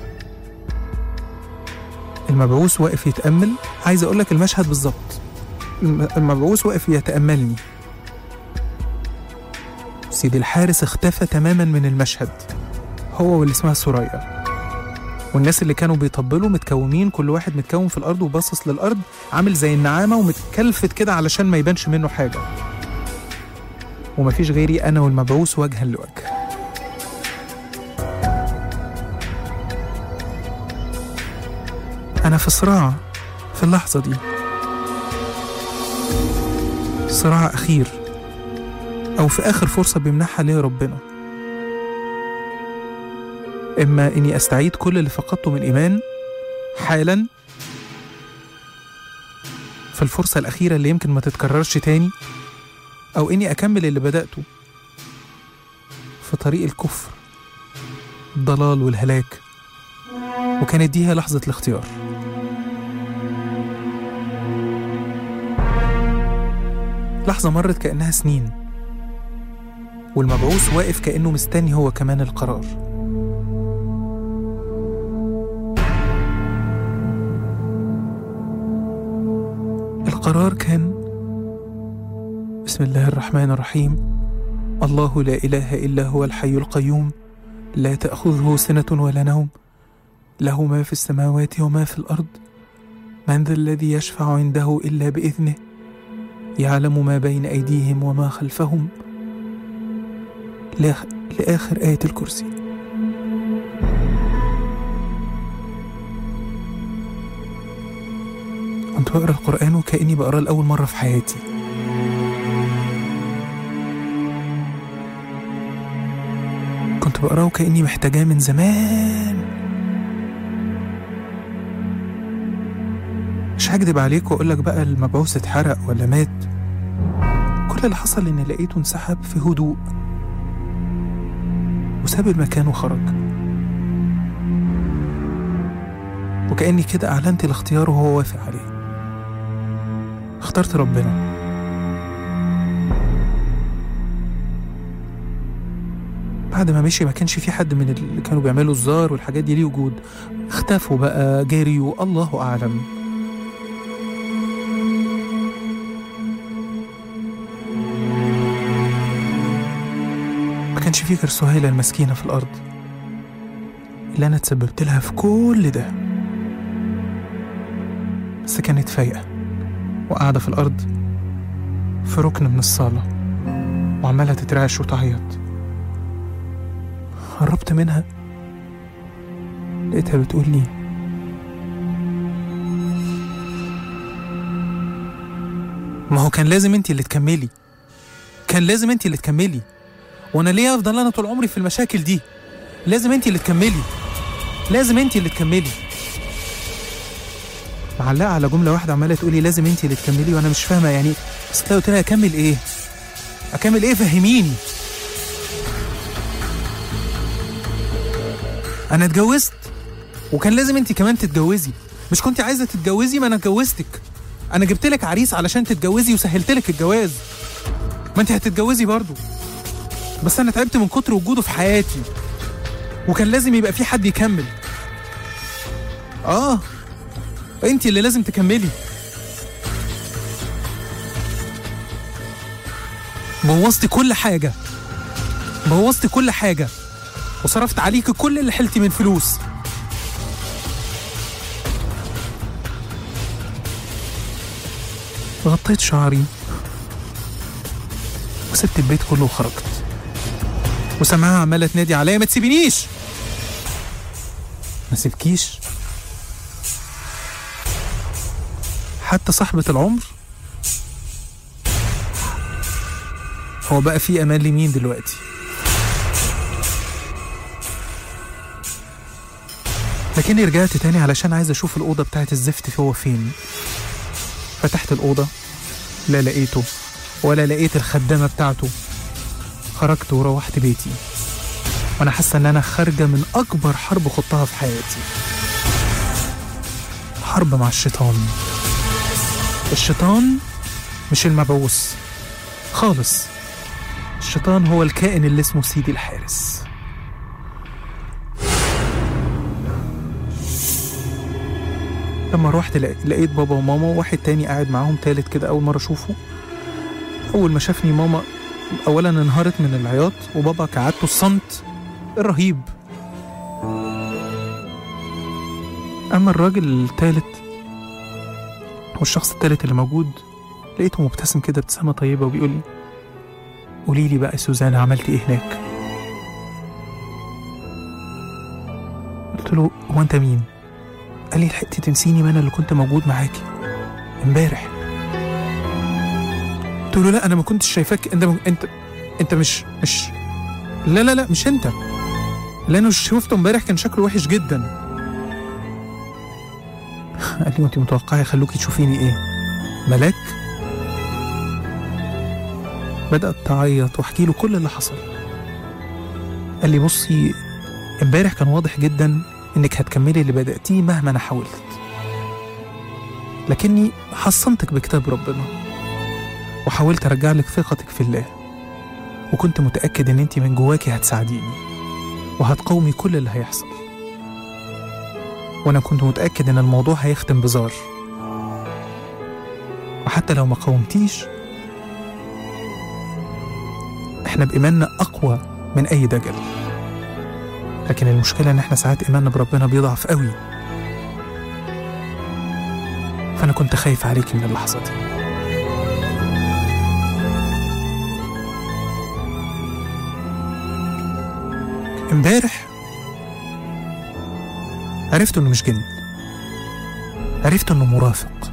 المبعوث واقف يتأمل. عايز اقولك المشهد بالظبط، المبعوث واقف يتأملني. سيدي الحارس اختفى تماما من المشهد، هو واللي اسمها سوريا، والناس اللي كانوا بيطبلوا متكومين، كل واحد متكوم في الأرض وباصص للأرض عامل زي النعامة ومتكلفت كده علشان ما يبانش منه حاجة، ومفيش غيري أنا والمبعوث وجها لوجه. أنا في صراع في اللحظة دي، صراع أخير أو في آخر فرصة بيمنحها لي ربنا، إما إني أستعيد كل اللي فقدته من إيمان حالا في الفرصة الأخيرة اللي يمكن ما تتكررش تاني، أو إني أكمل اللي بدأته في طريق الكفر الضلال والهلاك. وكانت دي هي لحظة الاختيار. لحظة مرت كأنها سنين، والمبعوث واقف كأنه مستني هو كمان القرار. القرار كان بسم الله الرحمن الرحيم: الله لا إله إلا هو الحي القيوم لا تأخذه سنة ولا نوم له ما في السماوات وما في الأرض من ذا الذي يشفع عنده إلا بإذنه يعلم ما بين أيديهم وما خلفهم لآخر آية الكرسي. كنت بقرأ القرآن وكأني بقرأ لأول مرة في حياتي. كنت بقرأه وكأني محتاجاه من زمان. مش هكدب عليك وأقولك بقى المبعوث اتحرق ولا مات. كل اللي حصل إني لقيته انسحب في هدوء وساب المكان وخرج، وكأني كده أعلنت الاختيار وهو وافق عليه. اخترت ربنا. بعد ما مشي ما كانش في حد من اللي كانوا بيعملوا الزار والحاجات دي ليه وجود. اختفوا بقى، جاريوا، الله أعلم. ما كانش في غير سهيلة المسكينة في الأرض اللي أنا تسببت لها في كل ده، بس كانت فايقة وقاعدة في الأرض في ركن من الصالة وعمالة تترعش وتعيط. قربت منها لقيتها بتقول لي: ما هو كان لازم انتي اللي تكملي، كان لازم انتي اللي تكملي، وانا ليه افضل انا طول عمري في المشاكل دي؟ لازم انتي اللي تكملي، لازم انتي اللي تكملي. معلقة على جملة واحدة عمالة تقولي لازم انتي اللي تكملي، وانا مش فاهمة يعني. بس كده قلت لها: اكمل ايه؟ اكمل ايه؟ فهميني. انا اتجوزت وكان لازم انتي كمان تتجوزي. مش كنتي عايزة تتجوزي؟ ما انا اتجوزتك. انا جبتلك عريس علشان تتجوزي وسهلتلك الجواز. ما انتي هتتجوزي برضو، بس انا تعبت من كتر وجوده في حياتي وكان لازم يبقى في حد يكمل. اه انتي اللي لازم تكملي. بوظتي كل حاجة، بوظتي كل حاجة، وصرفت عليك كل اللي حلتي من فلوس. غطيت شعري وسبت البيت كله وخرجت، وسمعها عمالة تنادي عليا: ما تسيبينيش. ما سيبكيش؟ حتى صاحبة العمر؟ هو بقى في أمان لمين دلوقتي؟ لكني رجعت تاني علشان عايز أشوف الأوضة بتاعت الزفت هو فين. فتحت الأوضة، لا لقيته ولا لقيت الخدامة بتاعته. خرجت وروحت بيتي وأنا حاسة إن أنا خارجة من أكبر حرب خضتها في حياتي، حرب مع الشيطان. الشيطان مش المبعوث خالص، الشيطان هو الكائن اللي اسمه سيدي الحارس. لما روحت لقيت بابا وماما وواحد تاني قاعد معاهم تالت كده أول مرة أشوفه. أول ما شافني ماما أولا انهارت من العياط، وبابا كعادته الصمت الرهيب. أما الراجل التالت والشخص التالت اللي موجود لقيته مبتسم كده ابتسامة طيبة وبيقول لي: قولي لي بقى سوزان، عملتي إيه هناك؟ قلت له: هو أنت مين؟ قال لي: لحقتي تنسيني؟ ما أنا اللي كنت موجود معاكي امبارح. قلت له: لا، أنا ما كنتش شايفاك. أنت أنت أنت مش مش لا لا لا مش أنت، لأنه شفته امبارح كان شكله وحش جدا. قال لي: وأنت متوقعة يخلوكي تشوفيني إيه؟ ملاك؟ بدأت تعيط واحكي له كل اللي حصل. قال لي: بصي، امبارح كان واضح جدا إنك هتكملي اللي بدأتيه مهما أنا حاولت، لكني حصنتك بكتاب ربنا وحاولت أرجع لك ثقتك في الله، وكنت متأكد إن أنت من جواكي هتساعديني وهتقاومي كل اللي هيحصل، وأنا كنت متأكد إن الموضوع هيختم بزار، وحتى لو ما قاومتيش إحنا بإيماننا أقوى من أي دجل. لكن المشكلة إن إحنا ساعات إيماننا بربنا بيضعف قوي، فأنا كنت خايف عليكي من اللحظة دي. امبارح عرفت إنه مش جن، عرفت إنه مرافق.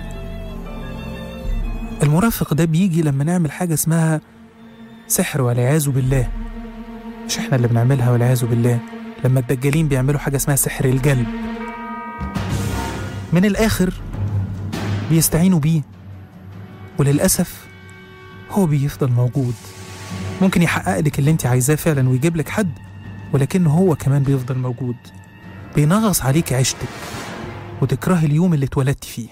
المرافق ده بيجي لما نعمل حاجة اسمها سحر والعياذ بالله. مش إحنا اللي بنعملها والعياذ بالله، لما الدجالين بيعملوا حاجة اسمها سحر الجلب. من الآخر بيستعينوا بيه، وللأسف هو بيفضل موجود. ممكن يحقق لك اللي انت عايزاه فعلا ويجيب لك حد، ولكنه هو كمان بيفضل موجود، بينغص عليك عيشتك وتكرهي اليوم اللي اتولدت فيه.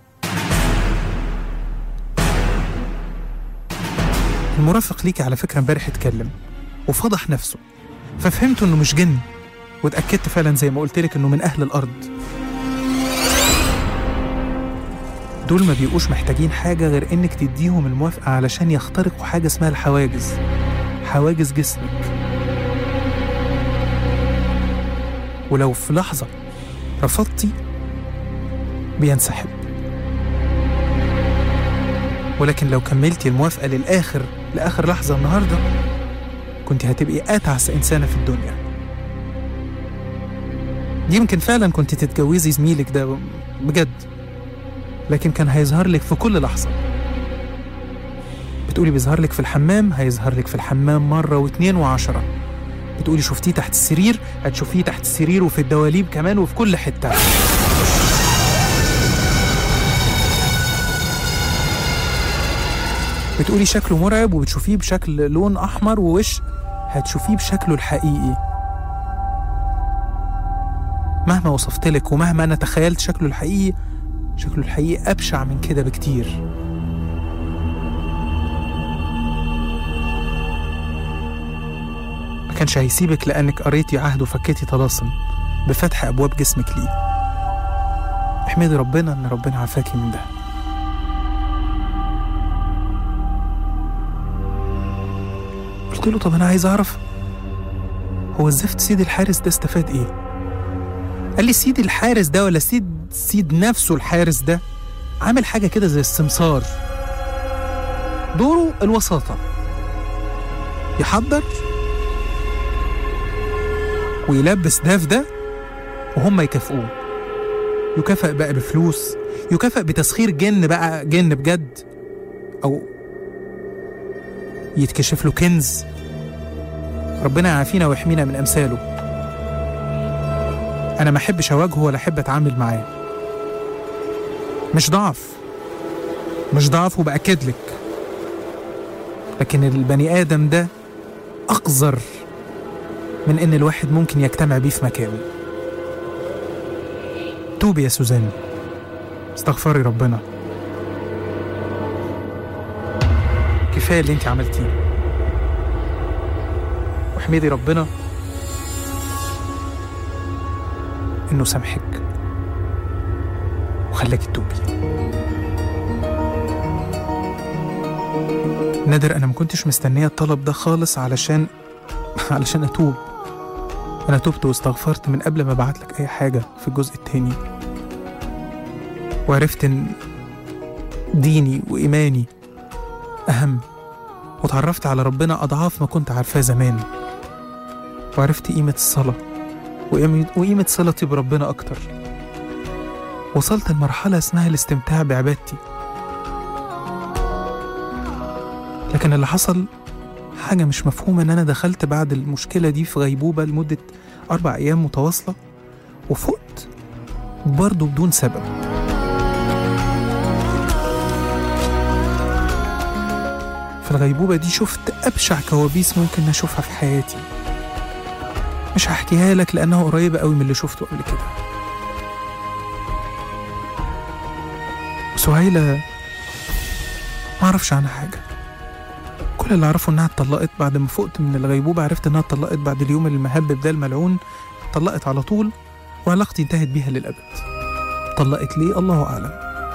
المرافق ليكي على فكرة امبارح اتكلم وفضح نفسه، ففهمت انه مش جن، واتأكدت فعلا زي ما قلت لك انه من اهل الارض. دول ما بيبقوش محتاجين حاجة غير انك تديهم الموافقة علشان يخترقوا حاجة اسمها الحواجز، حواجز جسمك. ولو في لحظة رفضتي بينسحب، ولكن لو كملتي الموافقة للآخر لآخر لحظة النهاردة كنت هتبقي أتعس إنسانة في الدنيا. يمكن فعلا كنت تتجوزي زميلك ده بجد، لكن كان هيظهر لك في كل لحظة. بتقولي بيظهر لك في الحمام، هيظهر لك في الحمام مرة واثنين وعشرة. بتقولي شفتيه تحت السرير، هتشوفيه تحت السرير وفي الدواليب كمان وفي كل حتة. بتقولي شكله مرعب وبتشوفيه بشكل لون أحمر ووش، هتشوفيه بشكله الحقيقي. مهما وصفتلك ومهما أنا تخيلت شكله الحقيقي، شكله الحقيقي أبشع من كده بكتير. ما كانش هيسيبك لأنك قريتي عهد وفكيتي طلاسم بفتح أبواب جسمك ليه. احمدي ربنا إن ربنا عافاكي من ده. قلت له: طب أنا عايز أعرف هو الزفت سيد الحارس ده استفاد إيه؟ قال لي: سيد الحارس ده ولا سيد سيد نفسه الحارس ده عامل حاجة كده زي السمسار، دوره الوساطة، يحضر ويلبس ده في ده وهم يكافئوه. يكافئ بقى بفلوس، يكافئ بتسخير جن بقى، جن بجد، أو يتكشف له كنز. ربنا يعافينا ويحمينا من أمثاله. أنا ما أحبش أواجهه ولا أحب أتعامل معاه. مش ضعف، مش ضعف وبأكد لك، لكن البني آدم ده أقذر من إن الواحد ممكن يجتمع بيه في مكانه. توبي يا سوزان، استغفري ربنا، كفاية اللي انت عملتيه، واحمدي ربنا إنه سامحك وخلاكي تتوبي. نادر، أنا ما كنتش مستنية الطلب ده خالص علشان علشان أتوب. أنا توبت واستغفرت من قبل ما أبعتلك أي حاجة في الجزء التاني، وعرفت إن ديني وإيماني أهم، وتعرفت على ربنا أضعاف ما كنت عارفاه زمان، وعرفت قيمة الصلاة وقيمة صلتي بربنا أكتر. وصلت لمرحلة اسمها الاستمتاع بعبادتي. لكن اللي حصل حاجة مش مفهومة، إن أنا دخلت بعد المشكلة دي في غيبوبة لمدة أربع أيام متواصلة، وفقت برضه بدون سبب. في الغيبوبة دي شفت أبشع كوابيس ممكن أشوفها في حياتي. مش هحكيها لك لأنها قريبة قوي من اللي شفته قبل كده. سهيلة معرفش عنها حاجة. كل اللي أعرفه إنها اتطلقت بعد ما فقت من الغيبوبة. عرفت إنها اتطلقت بعد اليوم المهبب ده الملعون. اتطلقت على طول وعلاقتي انتهت بيها للأبد. اتطلقت ليه؟ الله أعلم.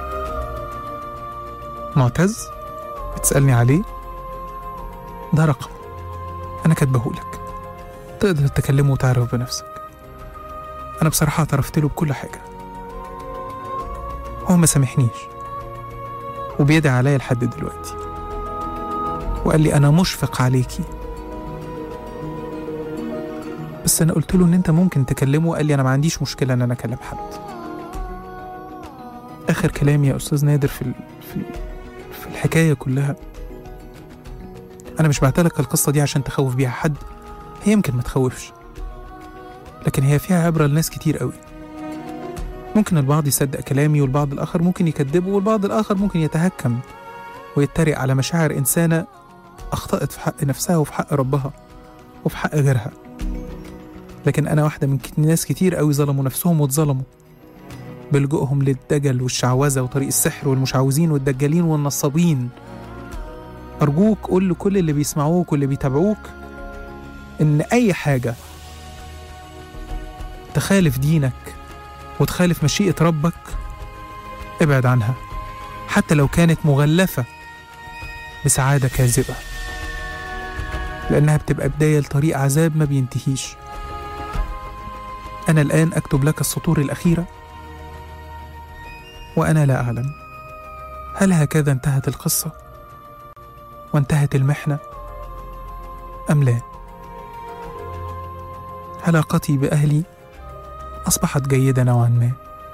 معتز بتسألني عليه؟ ده رقم أنا كاتبهولك، تقدر تكلمه وتعرف بنفسك. أنا بصراحة اعترفت له بكل حاجة. هو ما سامحنيش وبيدعي عليا لحد دلوقتي، وقال لي أنا مشفق عليكي. بس أنا قلت له إن أنت ممكن تكلمه، وقال لي أنا ما عنديش مشكلة إن أنا أكلم حد. آخر كلامي يا أستاذ نادر في في في الحكاية كلها، أنا مش بعتلك القصة دي عشان تخوف بيها حد، هي يمكن ما تخوفش، لكن هي فيها عبرة لناس كتير قوي. ممكن البعض يصدق كلامي، والبعض الآخر ممكن يكذبه، والبعض الآخر ممكن يتهكم ويتريق على مشاعر إنسانة أخطأت في حق نفسها وفي حق ربها وفي حق غيرها. لكن أنا واحدة من ناس كتير قوي ظلموا نفسهم واتظلموا بلجوءهم للدجل والشعوذة وطريق السحر والمشعوذين والدجالين والنصابين. أرجوك قول لكل اللي بيسمعوك واللي بيتابعوك إن أي حاجة تخالف دينك وتخالف مشيئة ربك ابعد عنها، حتى لو كانت مغلفة بسعادة كاذبة، لأنها بتبقى بداية لطريق عذاب ما بينتهيش. أنا الآن أكتب لك السطور الأخيرة، وأنا لا أعلم هل هكذا انتهت القصة وانتهت المحنة أم لا. علاقتي بأهلي أصبحت جيدة نوعا ما.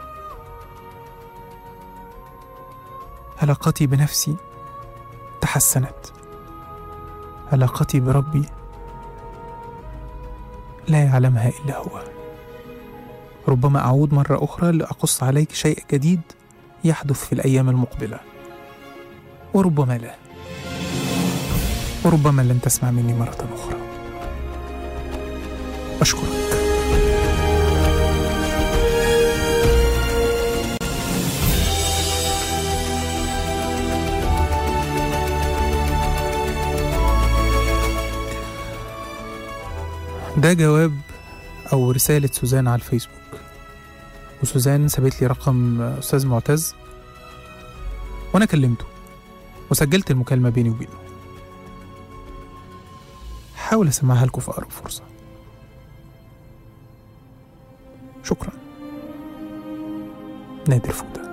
علاقتي بنفسي تحسنت. علاقتي بربي لا يعلمها إلا هو. ربما أعود مرة أخرى لأقص عليك شيء جديد يحدث في الأيام المقبلة، وربما لا، وربما لن تسمع مني مرة أخرى. أشكرك. ده جواب أو رسالة سوزان على الفيسبوك، وسوزان سابت لي رقم أستاذ معتز وأنا كلمته وسجلت المكالمة بيني وبينه. حاول أسمعها لكم في أقرب فرصة. شكرا. نادر فودة.